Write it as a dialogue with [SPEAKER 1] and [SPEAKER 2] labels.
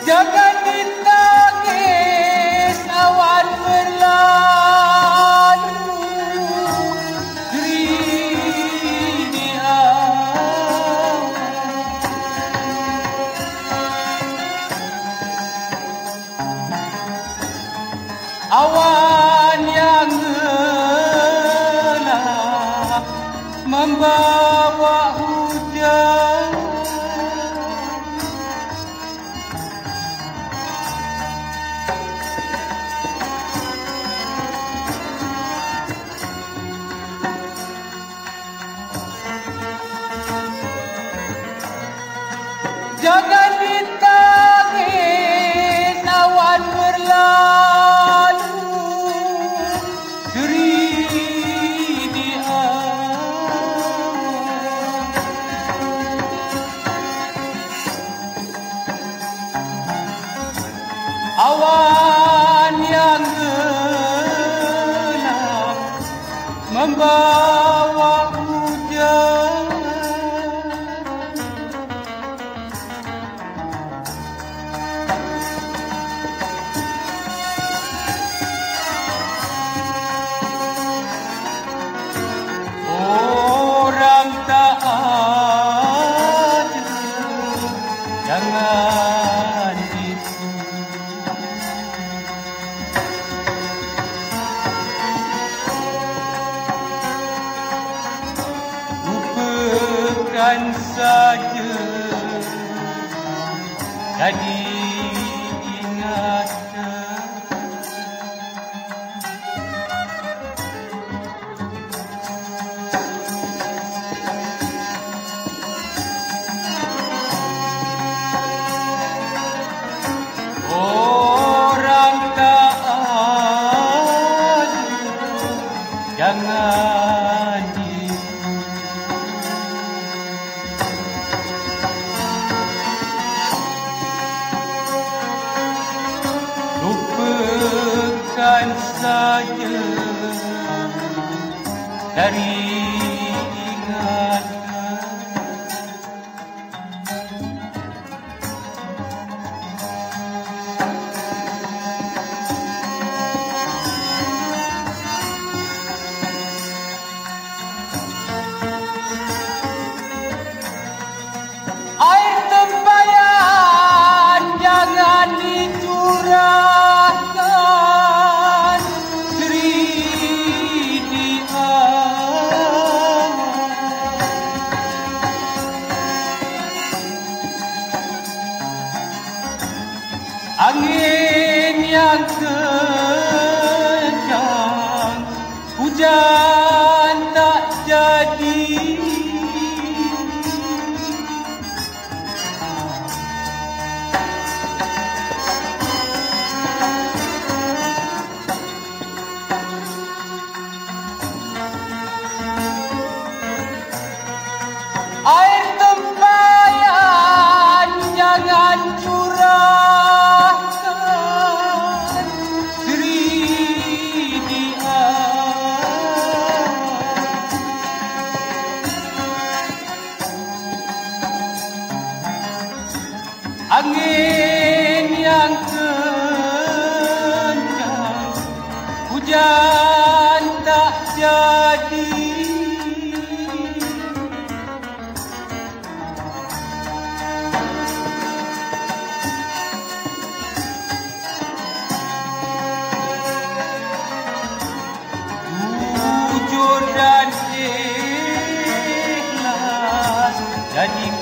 [SPEAKER 1] Jangan ditangis awan berlalu, diri di awan yang gelap membawa hujan. Jangan ditangis awan berlalu, diri di awan yang gelap membawa hujan. Orang tak ada, jangan itu. Lupakan saja, jadi ingatan. Orang tak ada, jangan itu. Lupakan saja dari ingatan. Air tempayan jangan dicurahkan, diri di angin yang kencang, hujan tak jadi. Air tempayan jangan curahkan, diri di angin yang kencang, hujan tak jadi. Jujur dan ikhlas jadi